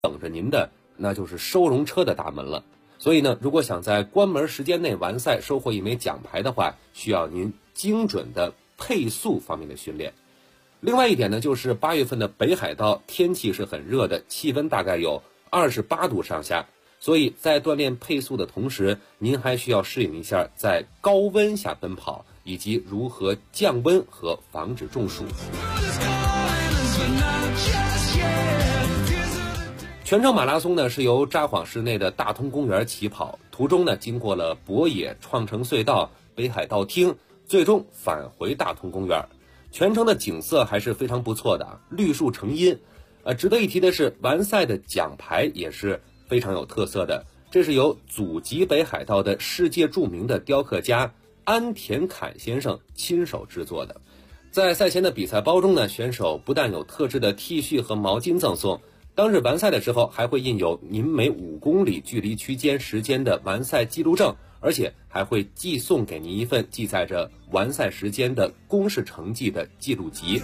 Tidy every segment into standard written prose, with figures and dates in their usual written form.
等着您的那就是收容车的大门了。所以呢，如果想在关门时间内完赛收获一枚奖牌的话，需要您精准的配速方面的训练。另外一点呢，就是8月份的北海道天气是很热的，气温大概有28度上下，所以在锻炼配速的同时，您还需要适应一下在高温下奔跑，以及如何降温和防止中暑。全程马拉松呢是由札幌市内的大通公园起跑，途中呢经过了博野、创城隧道、北海道厅，最终返回大通公园。全程的景色还是非常不错的，绿树成荫。值得一提的是，完赛的奖牌也是非常有特色的，这是由祖籍北海道的世界著名的雕刻家安田侃先生亲手制作的。在赛前的比赛包中呢，选手不但有特制的 T 恤和毛巾赠送，当日完赛的时候还会印有您每5公里距离区间时间的完赛记录证，而且还会寄送给您一份记载着完赛时间的公示成绩的记录集。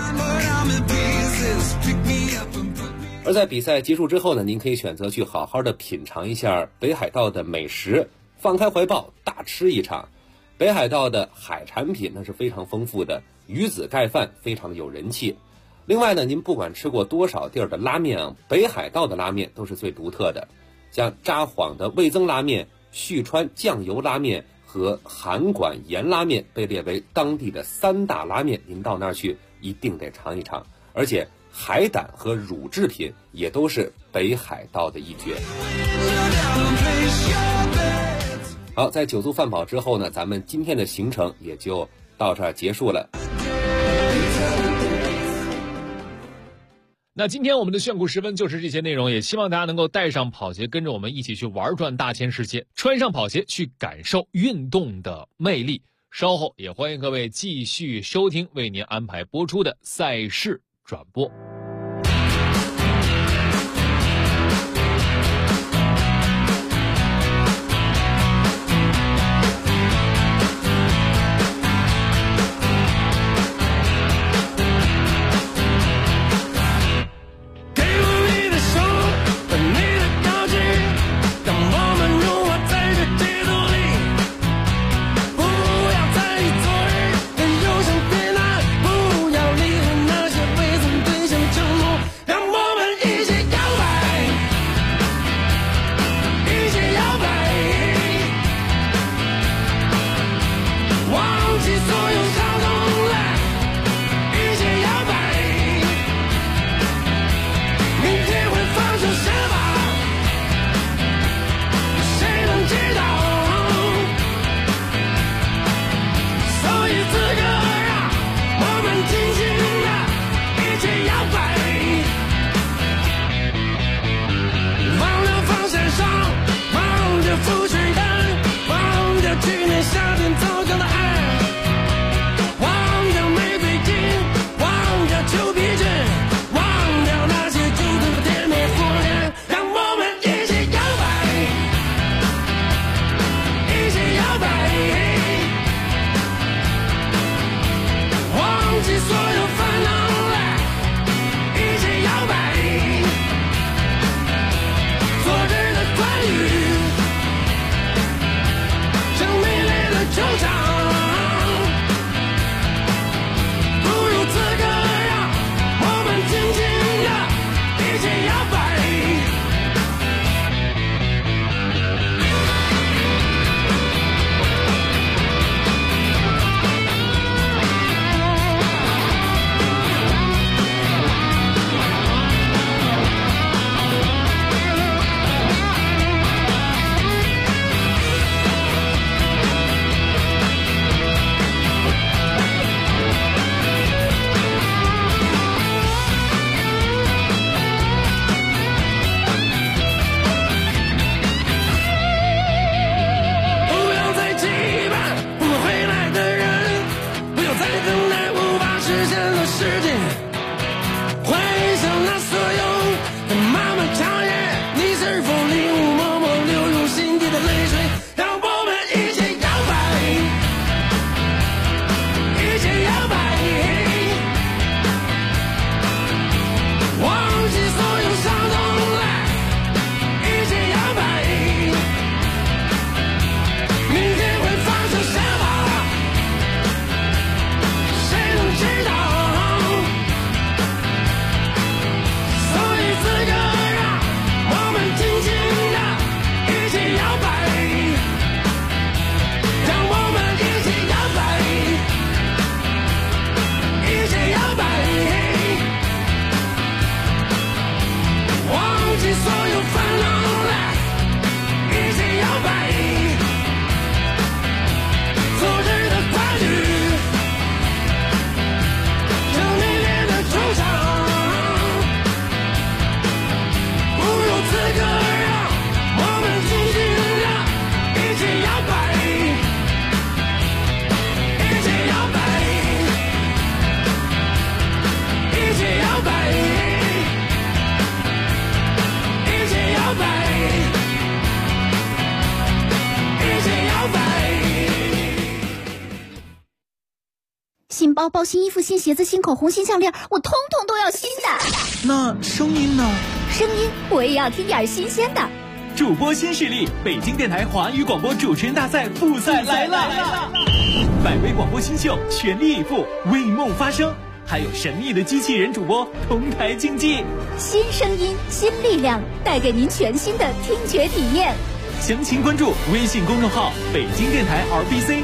而在比赛结束之后呢，您可以选择去好好的品尝一下北海道的美食，放开怀抱大吃一场。北海道的海产品那是非常丰富的，鱼子盖饭非常的有人气。另外呢，您不管吃过多少地儿的拉面啊，北海道的拉面都是最独特的。像札幌的味增拉面、旭川酱油拉面和函馆盐拉面被列为当地的3大拉面，您到那儿去一定得尝一尝。而且海胆和乳制品也都是北海道的一绝。好，在酒足饭饱之后呢，咱们今天的行程也就到这儿结束了。 那今天我们的炫酷时分就是这些内容，也希望大家能够带上跑鞋，跟着我们一起去玩转大千世界，穿上跑鞋去感受运动的魅力。稍后也欢迎各位继续收听为您安排播出的赛事转播。 起所有烦恼来，一起摇摆，昨日的欢愉，这历练的惆怅，不如此刻让我们尽情的一起摇摆，一起摇摆，一起摇摆，一起摇摆，一起摇摆。 新包包、新衣服、新鞋子、新口红、新项链，我通通都要新的。 那声音呢？ 声音我也要听点新鲜的。 主播新势力，北京电台华语广播主持人大赛复赛来了！100位广播新秀全力以赴，为梦发声，还有神秘的机器人主播同台竞技。 新声音，新力量，带给您全新的听觉体验。 详情关注微信公众号北京电台 RBC。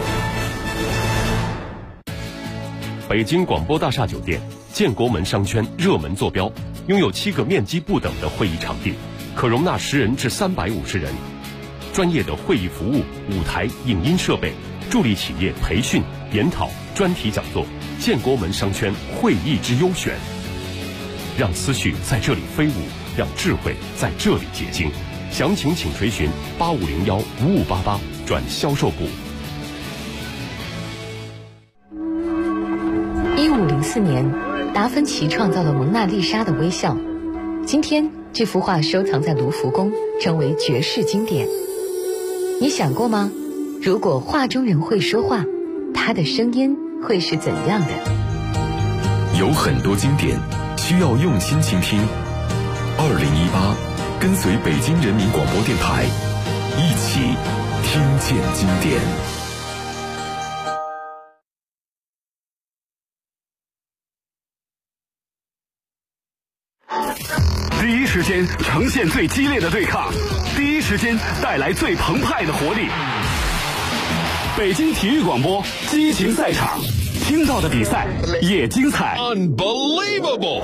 北京广播大厦酒店建国门商圈热门坐标，拥有7个面积不等的会议场地，可容纳10人至350人。专业的会议服务、舞台、影音设备，助力企业培训、研讨、专题讲座。建国门商圈会议之优选，让思绪在这里飞舞，让智慧在这里结晶。详情请垂询8501-5588转销售部。 1504年，达芬奇创造了蒙娜丽莎的微笑。今天，这幅画收藏在卢浮宫，成为绝世经典。你想过吗？如果画中人会说话，他的声音会是怎样的？ 有很多经典需要用心倾听。2018，跟随北京人民广播电台，一起听见经典。 第一时间呈现最激烈的对抗，第一时间带来最澎湃的活力。北京体育广播激情赛场，听到的比赛也精彩。 Unbelievable！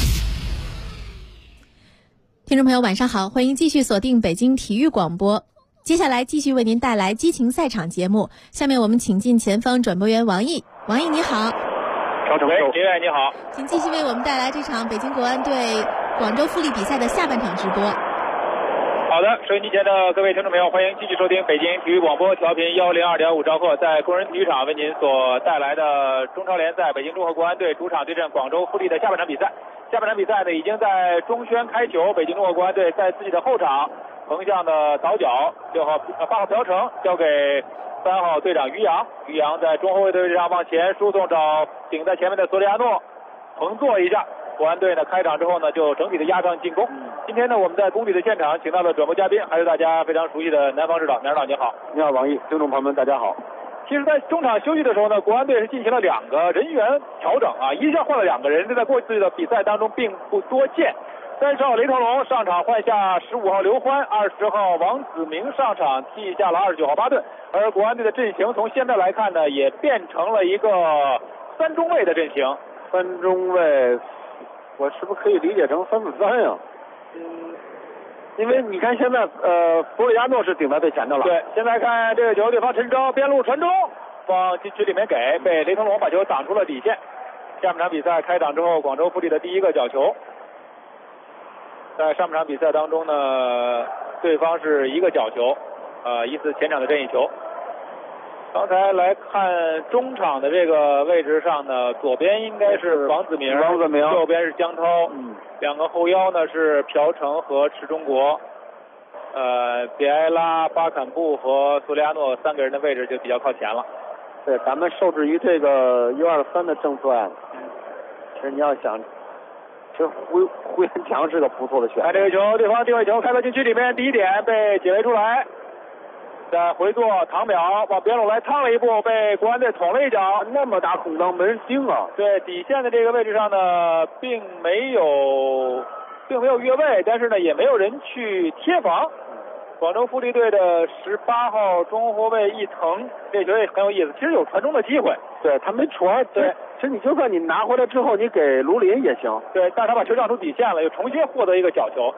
听众朋友晚上好，欢迎继续锁定北京体育广播。接下来继续为您带来激情赛场节目。下面我们请进前方转播员王毅。王毅你好。 喂，杰远你好， 请继续为我们带来这场北京国安对广州富力比赛的下半场直播。 好的，收音机前的各位听众朋友，欢迎继续收听北京体育广播调频102.5兆赫，在工人体育场为您所带来的中超联赛北京中赫国安队主场对阵广州富力的下半场比赛。下半场比赛呢，已经在中宣开球，北京中赫国安队在自己的后场横向的倒脚，8号朴成交给3号队长于洋，于洋在中后卫的位置上往前输送，找顶在前面的索里亚诺横坐一下。国安队呢开场之后呢，就整体的压上进攻。今天呢，我们在工体的现场请到了转播嘉宾，还是大家非常熟悉的南方指导，南指导你好。 你好，王毅，听众朋友们大家好。 其实，在中场休息的时候呢，国安队是进行了2个人员调整啊，一下换了2个人，这在过去的比赛当中并不多见。30号雷腾龙上场换下15号刘欢，20号王子明上场替下了29号巴顿。而国安队的阵型从现在来看呢，也变成了一个3中卫的阵型。 3中卫，我是不是可以理解成3-4-3呀？因为你看现在弗里亚诺是顶在最前的了。 对，现在看这个球，对方陈钊边路传中，往禁区里面给，被雷腾龙把球挡出了底线。下半场比赛开场之后，广州富力的第一个角球。在上半场比赛当中呢，对方是1个角球，一次前场的任意球。刚才来看中场的这个位置上呢，左边应该是王子明，右边是姜涛，2个后腰呢是朴成和池忠国，比埃拉、巴坎布和苏利亚诺3个人的位置就比较靠前了。 对，咱们受制于这个1-2-3的政策呀，其实你要想，其实胡彦强是个不错的选择。 看这个球，对方定位球开到禁区里面，第一点被解围出来。再回做唐淼往边路来趟了一步，被国安队捅了一脚， 那么大空当没人盯啊。 对，底线的这个位置上呢，并没有越位，但是呢也没有人去贴防。广州富力队的18号中后卫一腾，这球也很有意思，其实有传中的机会。 对，他没传。对，其实你就算你拿回来之后，你给卢林也行。 对，但是他把球让出底线了，又重新获得一个角球。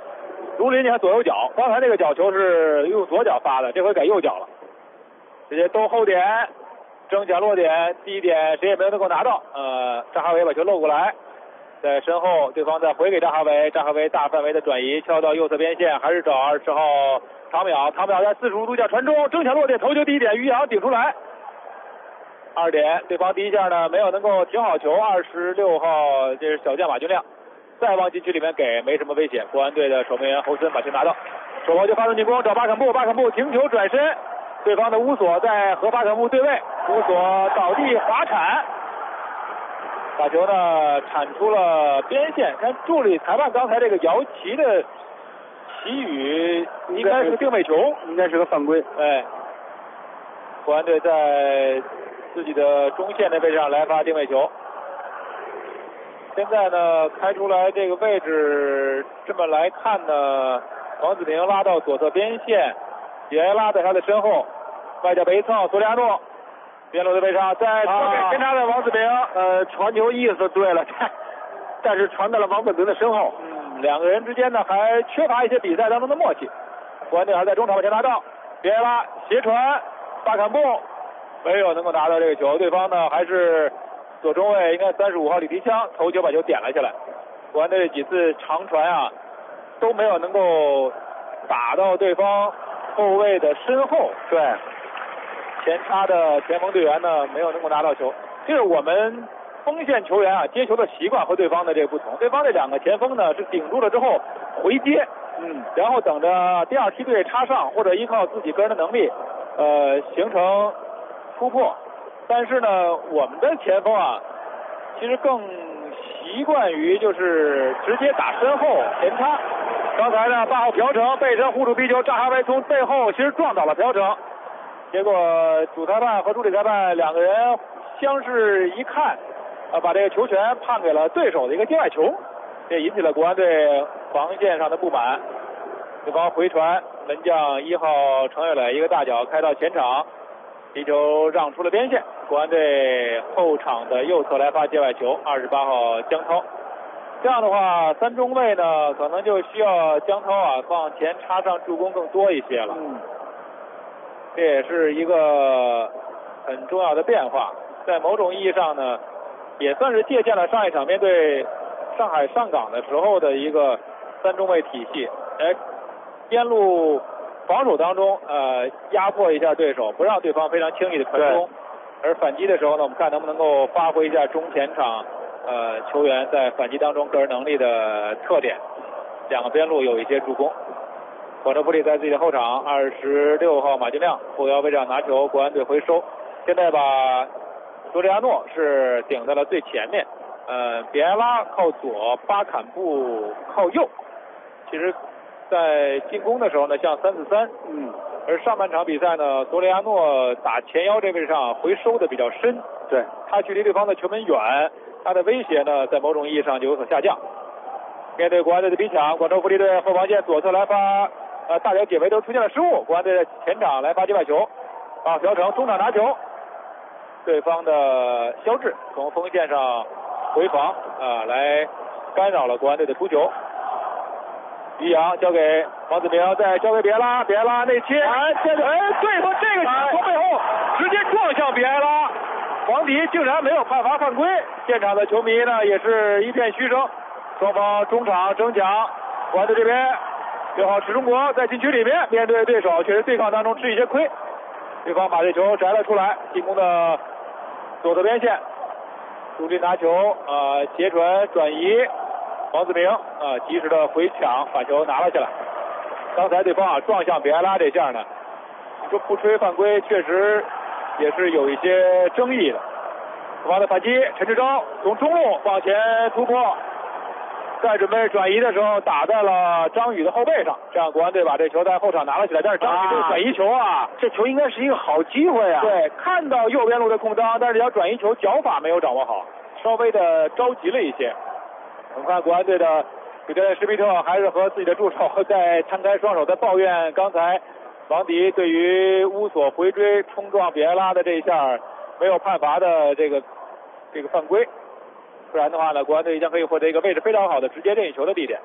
卢林，你看左右脚，刚才那个角球是用左脚发的，这回改右脚了，直接都后点，争抢落点，第一点谁也没有能够拿到。张哈维把球漏过来，在身后，对方再回给张哈维，张哈维大范围的转移，敲到右侧边线，还是找20号唐淼，唐淼在45度角传中，争抢落点，头球第一点，于洋顶出来。2点，对方第一下呢没有能够停好球，26号这是小将马俊亮，再往禁区里面给没什么威胁，国安队的守门员侯森把球拿到，手球就发动进攻，找巴肯布，巴肯布停球转身，对方的乌索在和巴肯布对位，乌索倒地滑铲，把球呢铲出了边线。看助理裁判刚才这个摇旗的旗语，应该是个定位球， 应该是个犯规。 哎，国安队在自己的中线的位置上来发定位球。现在呢，开出来这个位置，这么来看呢，王子明拉到左侧边线，比埃拉在他的身后，外脚背蹭，索里亚诺边路的位置上，在前插的王子明，传球意思对了，但是传到了王子明的身后。两个人之间呢还缺乏一些比赛当中的默契。国安队还在中场把球拿到，比埃拉斜传，巴坎布没有能够拿到这个球，对方呢还是左中卫应该35号李迪香头球把球点了下来。国安队几次长传啊都没有能够打到对方后卫的身后，对，前插的前锋队员呢没有能够拿到球。这是我们锋线球员啊接球的习惯和对方的这个不同，对方这两个前锋呢是顶住了之后回接，然后等着第二梯队插上，或者依靠自己个人的能力形成突破。但是呢我们的前锋啊其实更习惯于就是直接打身后前插。刚才呢8号朴成背身护住逼球，张哈维从背后其实撞倒了朴成，结果主裁判和助理裁判两个人相视一看，把这个球权判给了对手的一个界外球，这引起了国安队防线上的不满。对方回传，门将1号程岳磊一个大脚开到前场，皮球让出了边线，国安队后场的右侧来发界外球，28号江涛。这样的话三中卫呢可能就需要江涛啊往前插上助攻更多一些了。这也是一个很重要的变化，在某种意义上呢也算是借鉴了上一场面对上海上港的时候的一个三中卫体系，边路防守当中压迫一下对手，不让对方非常轻易的传中，而反击的时候呢我们看能不能够发挥一下中前场球员在反击当中个人能力的特点，两个边路有一些助攻。广州富力在自己的后场，26号马俊亮后腰位置上拿球，国安队回收，现在把索里亚诺是顶在了最前面，比埃拉靠左，巴坎布靠右。其实在进攻的时候呢像3-4-3，而上半场比赛呢索里亚诺打前腰这位置上回收的比较深，对，他距离对方的球门远，他的威胁呢在某种意义上就有所下降。面对国安队的逼抢，广州富力队后防线左侧来发大脚解围都出现了失误，国安队的前场来发界外球，朴成中场拿球，对方的肖智从锋线上回防来干扰了国安队的突球。于洋交给王子明，再交给比埃拉，比埃拉内切，对方这个从背后直接撞向比埃拉，王迪竟然没有判罚犯规，现场的球迷呢也是一片嘘声。双方中场争抢，国安队这边6号池中国在禁区里面面对对手，确实对抗当中吃一些亏，对方把这球摘了出来，进攻的左侧边线，主力拿球斜传转移，王子明及时的回抢把球拿了下来。刚才对方撞向比埃拉这下呢，你说不吹犯规确实也是有一些争议的。国安的反击，陈志钊从中路往前突破，在准备转移的时候打在了张宇的后背上，这样国安队把这球在后场拿了起来。但是张宇这个转移球这球应该是一个好机会啊。对，看到右边路的空当，但是这条转移球脚法没有掌握好，稍微的着急了一些。我们看国安队的主教练施皮特还是和自己的助手在摊开双手，在抱怨刚才王迪对于乌索回追冲撞比埃拉的这一下没有判罚的这个犯规。不然的话呢，国安队将可以获得一个位置非常好的直接任意球的地点。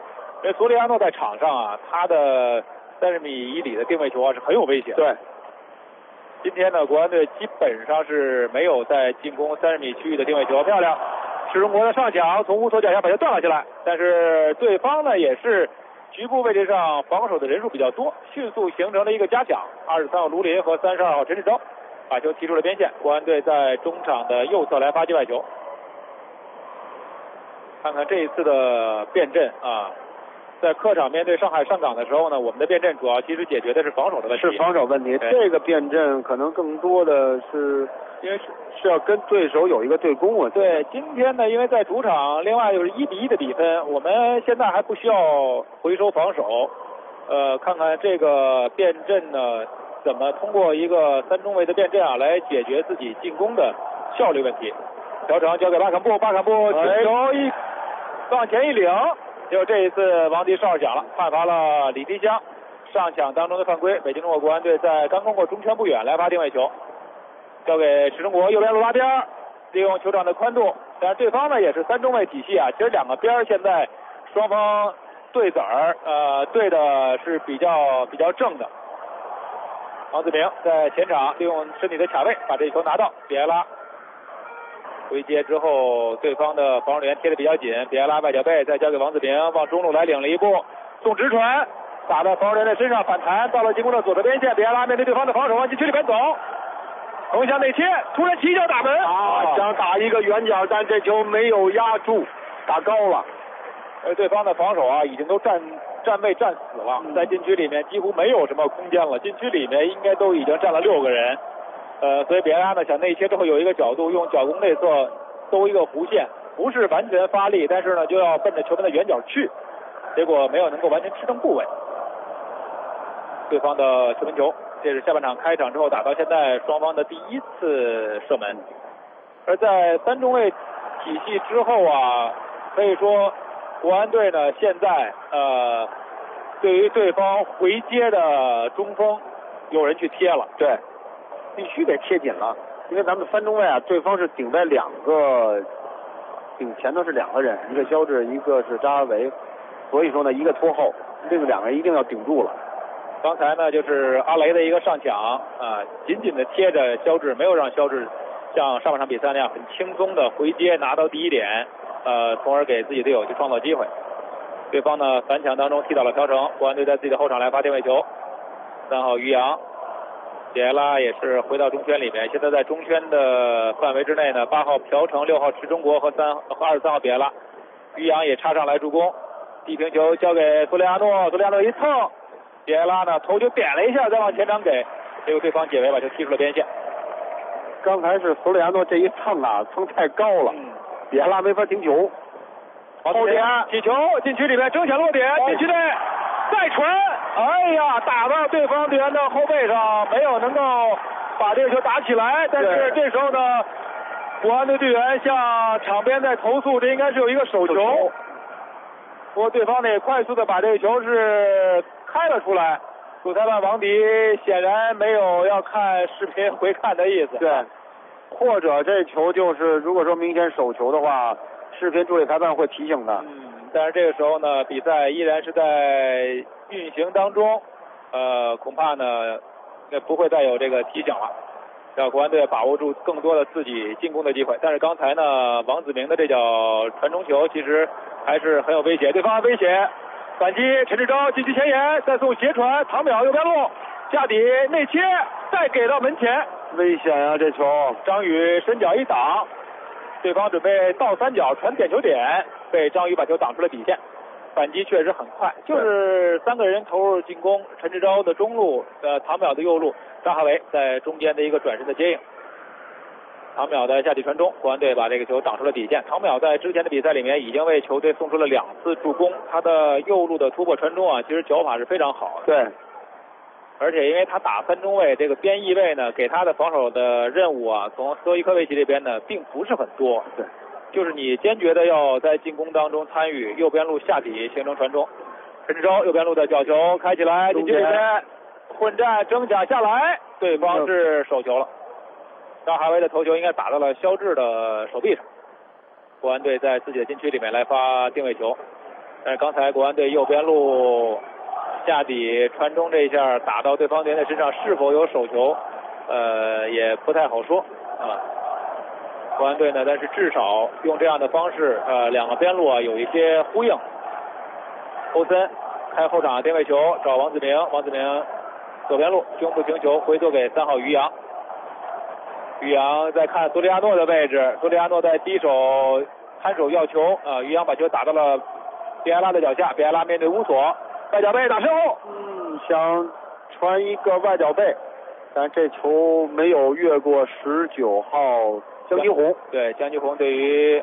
因为索里亚诺在场上啊，他的30米以里的定位球啊是很有威胁的。 对， 今天呢，国安队基本上是没有在进攻30米区域的定位球，漂亮。石中国的上抢从乌索脚下把球断了下来，但是对方呢也是局部位置上防守的人数比较多，迅速形成了一个加抢。23号卢林和32号陈志钊把球踢出了边线，国安队在中场的右侧来发界外球。看看这一次的变阵啊，在客场面对上海上港的时候呢，我们的变阵主要其实解决的是防守的问题。 是防守问题，这个变阵可能更多的是因为是要跟对手有一个对攻啊。 对，今天呢，因为在主场，另外就是1-1的比分，我们现在还不需要回收防守。看看这个变阵呢，怎么通过一个3中卫的变阵啊，来解决自己进攻的效率问题。朴成交给巴坎布，巴坎布球往前一领，结果这一次王迪哨响了，判罚了李迪香上抢当中的犯规。北京中国国安队在刚通过中圈不远来发定位球，交给石中国右边路拉边，利用球场的宽度，但是对方呢也是3中卫体系啊，其实2个边现在双方对子儿，对的是比较正的。王子明在前场利用身体的卡位把这一球拿到，比埃拉回接之后，对方的防守员贴得比较紧，比埃拉外脚背再交给王子明，往中路来领了一步，送直传，打在防守员的身上反弹，到了进攻的左侧边线，比埃拉面对对方的防守往禁区里边走，横向内切，突然起脚打门想打一个远角，但这球没有压住，打高了。 对方的防守啊，已经都站位站死了，在禁区里面几乎没有什么空间了，禁区里面应该都已经站了6个人。所以比埃拉呢想内切之后有一个角度，用脚弓内侧兜一个弧线，不是完全发力，但是呢就要奔着球门的远角去，结果没有能够完全吃正部位。对方的球门球，这是下半场开场之后打到现在双方的第1次射门。而在3中卫体系之后啊，可以说国安队呢现在对于对方回接的中锋有人去贴了， 对，必须得贴紧了，因为咱们3中卫啊，对方是顶在顶前头是2个人，一个肖智，一个是扎维，所以说呢，一个拖后，另2个人一定要顶住了。 刚才呢就是阿雷的一个上抢紧紧的贴着肖智，没有让肖智像上半场比赛那样很轻松的回接拿到第1点，从而给自己队友去创造机会。对方呢反抢当中踢倒了朴成，国安队在自己的后场来发定位球，3号于洋。比埃拉也是回到中圈里面，现在在中圈的范围之内呢，8号朴成、6号池中国和23号比埃拉，于洋也插上来助攻，地平球交给索里亚诺，索里亚诺一蹭，比埃拉呢头就点了一下，再往前场给，结果对方解围把球踢出了边线。 刚才是索里亚诺这一蹭啊，蹭太高了，比埃拉没法停球， 后点起球，禁区里面争抢落点，禁区内再传，哎呀，打到对方队员的后背上，没有能够把这个球打起来。但是这时候呢，国安队队员向场边在投诉，这应该是有一个手球。不过对方呢也快速的把这个球是开了出来，主裁判王迪显然没有要看视频回看的意思。 对，或者这球就是如果说明显手球的话，视频助理裁判会提醒的。 但是这个时候呢，比赛依然是在运行当中，恐怕呢不会再有这个提醒了，让国安队把握住更多的自己进攻的机会。但是刚才呢，王子明的这脚传中球其实还是很有威胁，对方威胁反击，陈志钊禁区前沿，再送斜传，唐淼右边路下底内切，再给到门前， 危险啊这球！ 张宇伸脚一挡，对方准备倒3脚传点球点，被张宇把球挡出了底线。反击确实很快，就是3个人投入进攻，陈志钊的中路，唐淼的右路，张哈维在中间的一个转身的接应，唐淼的下底传中，国安队把这个球挡出了底线。唐淼在之前的比赛里面已经为球队送出了2次助攻，他的右路的突破传中啊，其实脚法是非常好的。 对， 而且因为他打3中卫，这个边翼位呢，给他的防守的任务啊，从斯托伊科维奇这边呢，并不是很多。 对。 就是你坚决的要在进攻当中参与，右边路下底形成传中，陈志钊右边路的角球开起来，禁区里面混战争抢下来，对方是手球了，张哈维的头球应该打到了肖智的手臂上。国安队在自己的禁区里面来发定位球， 刚才国安队右边路下底传中这一下打到对方队员的身上，是否有手球，也不太好说啊。国安队呢，但是至少用这样的方式，两个边路啊有一些呼应。欧森开后场定位球找王子明，王子明左边路胸部停球回做给3号于洋。于洋在看索里亚诺的位置，索里亚诺在低手看手要球，于洋把球打到了比埃拉的脚下，比埃拉面对乌索，外脚背打身后， 想传一个外脚背，但这球没有越过19号江吉宏。 对，江吉宏对于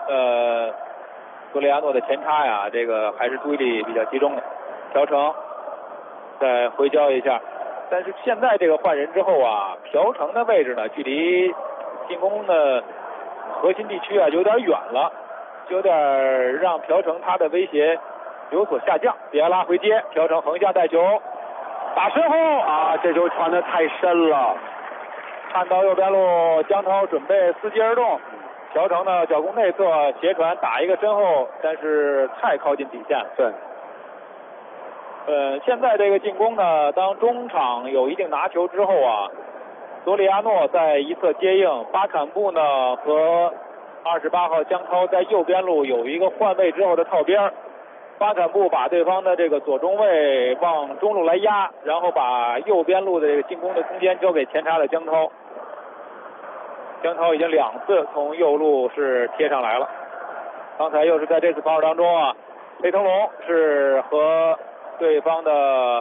索里亚诺的前插呀，这个还是注意力比较集中的。朴成再回交一下，但是现在这个换人之后啊，朴成的位置呢，距离进攻的核心地区啊有点远了，有点让朴成他的威胁有所下降。比埃拉回接，朴成横向带球打身后啊，这球传得太深了。 看到右边路江涛准备伺机而动，朴成呢脚弓内侧斜传打一个身后，但是太靠近底线了。 对。 现在这个进攻呢，当中场有一定拿球之后啊，索里亚诺在一侧接应，巴坎布呢和28号江涛在右边路有一个换位之后的套边，巴坎布把对方的这个左中卫往中路来压，然后把右边路的这个进攻的空间交给前插的江涛。江涛已经2次从右路是贴上来了，刚才又是在这次防守当中啊，雷腾龙是和对方的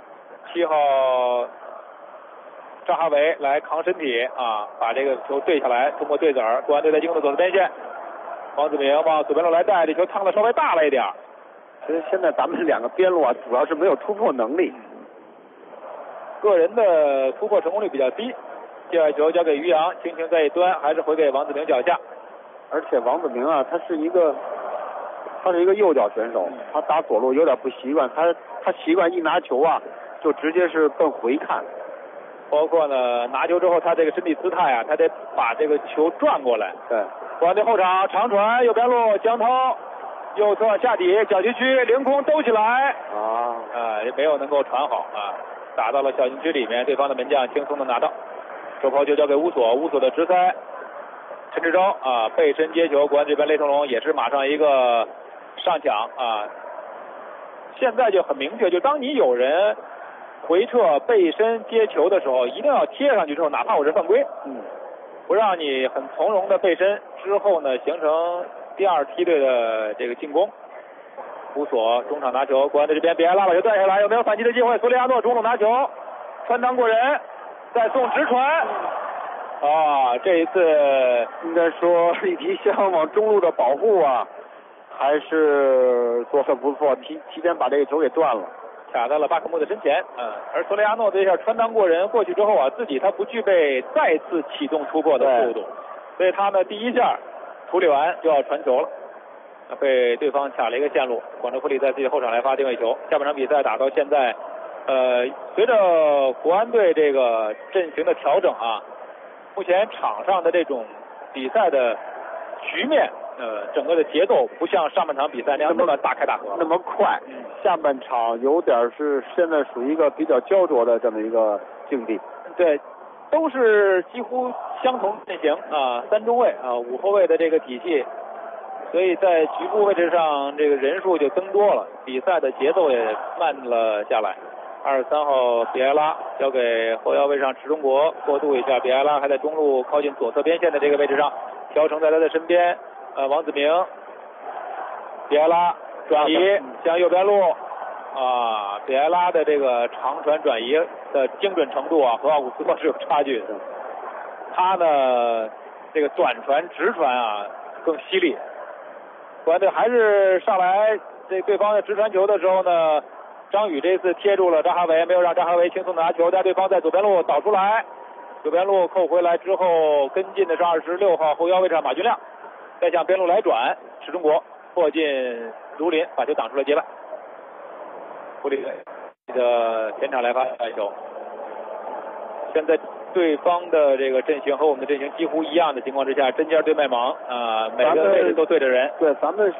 7号扎哈维来扛身体啊，把这个球对下来，通过对子儿，国安队在进攻的左侧边线，王子明往左边路来带，这球趟的稍微大了一点。 其实现在咱们两个边路啊，主要是没有突破能力， 个人的突破成功率比较低。第二球交给于洋，轻轻在一端，还是回给王子明脚下。 而且王子明啊，他是一个右脚选手，他打左路有点不习惯，他习惯一拿球啊，就直接是奔回看。 包括呢，拿球之后他这个身体姿态啊，他得把这个球转过来。 对， 国安队后场长传，右边路江涛，右侧下底小禁区凌空兜起来也没有能够传好啊，打到了小禁区里面，对方的门将轻松的拿到。手抛球交给乌索，乌索的直塞，陈志钊啊背身接球，国安这边雷腾龙也是马上一个上抢啊。现在就很明确，就当你有人回撤背身接球的时候，一定要贴上去之后，哪怕我是犯规，不让你很从容的背身之后呢，形成第二梯队的这个进攻。乌索中场拿球，国安队这边比埃拉把球带下来，有没有反击的机会？索里亚诺中路拿球，穿裆过人，再送直传。这一次应该说李迪香往中路的保护啊，还是做得不错，提前把这个球给断了， 卡在了巴克穆的身前。而索里亚诺这一下穿裆过人过去之后啊，自己他不具备再次启动突破的速度，所以他呢第一下处理完就要传球了，被对方卡了一个线路。广州富力在自己后场来发定位球。下半场比赛打到现在，随着国安队这个阵型的调整啊，目前场上的这种比赛的局面，整个的节奏不像上半场比赛那样那么大开大合， 那么快。下半场有点是现在属于一个比较焦灼的这么一个境地。 对，都是几乎相同阵型啊，3中卫啊，5后卫的这个体系，所以在局部位置上这个人数就增多了，比赛的节奏也慢了下来。23号比埃拉交给后腰位上池中国过渡一下，比埃拉还在中路靠近左侧边线的这个位置上，朴成在他的身边，王子明，比埃拉转移向右边路比埃拉的这个长传转移的精准程度啊和奥古斯托是有差距的，他呢这个短传直传啊更犀利。国安队还是上来这对方的直传球的时候呢，张宇这次贴住了扎哈维，没有让扎哈维轻松的拿球，但对方在左边路倒出来，右边路扣回来之后跟进的是26号后腰位上马军亮，再向边路来转，池中国迫近卢林把球挡出了界外。富力队的前场来发球，现在对方的这个阵型和我们的阵型几乎一样的情况之下，针尖对麦芒每个位置都对着人。 对，咱们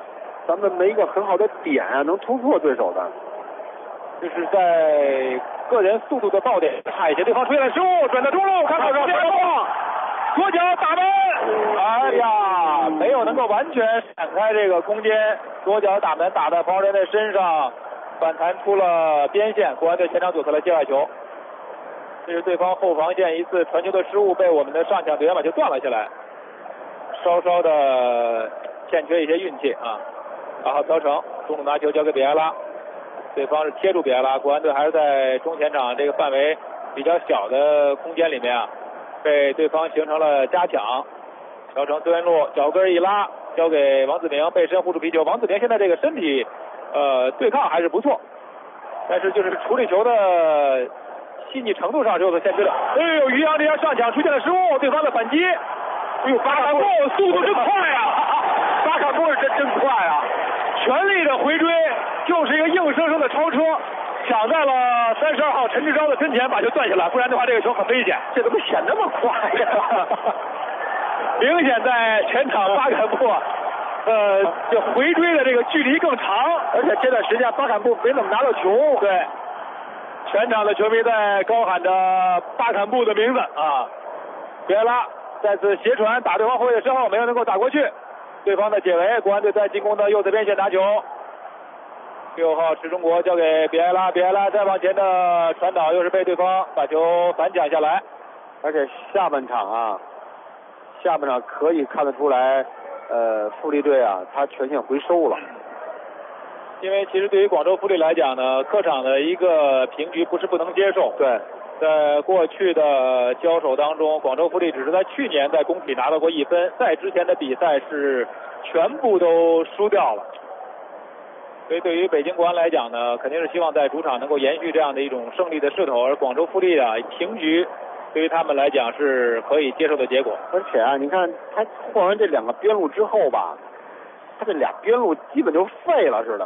咱们没一个很好的点啊，能突破对手的。 就是在个人速度的爆点，看一下对方出现了失误，转到中路，看看边路，左脚打门，哎呀，没有能够完全闪开这个空间，左脚打门打在防守人的身上，反弹出了边线，国安队前场左侧的界外球。这是对方后防线一次传球的失误，被我们的上抢队员把球断了下来，稍稍的欠缺一些运气啊。8号朴成中路拿球交给比埃拉。对方是贴住比埃拉，国安队还是在中前场这个范围比较小的空间里面啊，被对方形成了加强。朴成资源路脚跟一拉，交给王子明，背身护住皮球。王子明现在这个身体对抗还是不错，但是就是处理球的细腻程度上是有所限制的。哎呦，于洋这样上抢出现了失误，对方的反击。哎呦，巴坎布速度真快啊！巴坎布是真快啊！全力的回追。就是一个硬生生的超车，抢在了32号陈志钊的身前，把球断下来，不然的话这个球很危险。这怎么显那么快呀？明显在全场巴坎布，这回追的这个距离更长，而且这段时间巴坎布没怎么拿到球。对，全场的球迷在高喊着巴坎布的名字啊。比埃拉再次斜传打对方后卫的身后，没有能够打过去，对方的解围，国安队在进攻的右侧边线拿球。6号池中国交给比埃拉，比埃拉再往前的传导又是被对方把球反抢下来， 而且下半场可以看得出来，富力队啊，他全线回收了。 因为其实对于广州富力来讲呢，客场的一个平局不是不能接受。 对， 在过去的交手当中，广州富力只是在去年在工体拿到过1分，在之前的比赛是全部都输掉了。所以对于北京国安来讲呢，肯定是希望在主场能够延续这样的一种胜利的势头，而广州富力啊平局对于他们来讲是可以接受的结果。 而且啊，你看他换完这2个边路之后吧，他这俩边路基本就废了似的，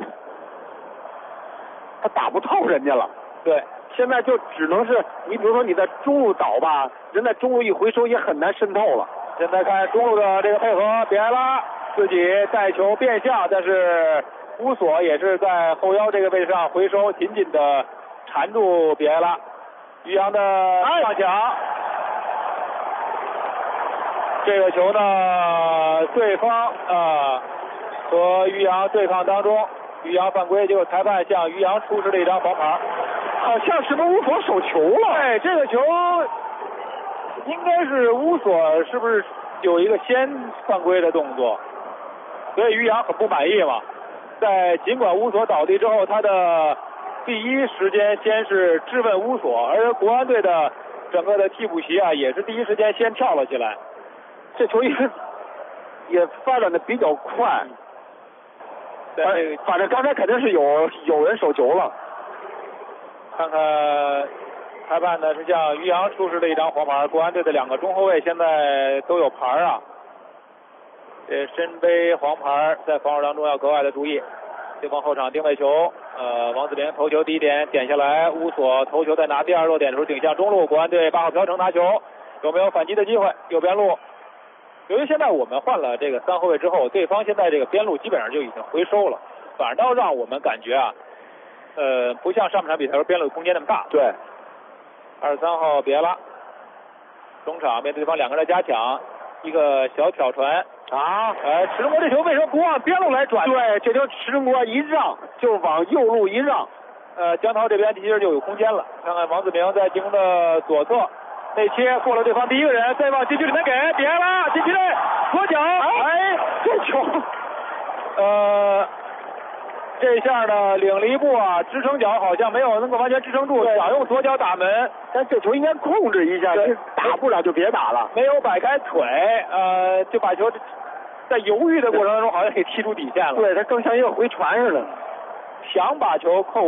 他打不透人家了。 对， 现在就只能是你比如说你在中路倒吧，人在中路一回收也很难渗透了。 现在看中路的这个配合，比埃拉自己带球变向，但是乌索也是在后腰这个位置上回收，紧紧的缠住比埃拉。于洋的上抢，这个球呢，对方和于洋对抗当中，于洋犯规，结果裁判向于洋出示了一张黄牌， 好像是不是乌索手球了？ 对，这个球应该是乌索是不是有一个先犯规的动作？所以于洋很不满意嘛。在尽管乌索倒地之后，他的第一时间先是质问乌索，而国安队的整个的替补席啊，也是第一时间先跳了起来。 这球也发展的比较快，反正刚才肯定是有人手球了。 看看裁判呢是向于洋出示了一张黄牌，国安队的2个中后卫现在都有牌啊。这身背黄牌在防守当中要格外的注意。对方后场定位球，王子明头球第一点点下来，乌索头球在拿第2落点的时候顶向中路，国安队8号朴成拿球，有没有反击的机会？右边路。由于现在我们换了这个3后卫之后，对方现在这个边路基本上就已经回收了，反倒让我们感觉啊，不像上半场比赛时候边路空间那么大。 对。 23号比埃拉，中场面对对方2个人的加强，一个小挑传。池中国这球为什么不往边路来转？ 对，这球池中国一让就往右路一让， 江涛这边其实就有空间了。看看王子明在进攻的左侧内切过了对方第一个人，再往禁区里面给比埃拉禁区内左脚，这球，这下呢领了一步啊，支撑脚好像没有能够完全支撑住，想用左脚打门， 但这球应该控制一下，打不了就别打了， 没有摆开腿，就把球在犹豫的过程当中好像给踢出底线了。 对，他更像一个回传似的， 想把球扣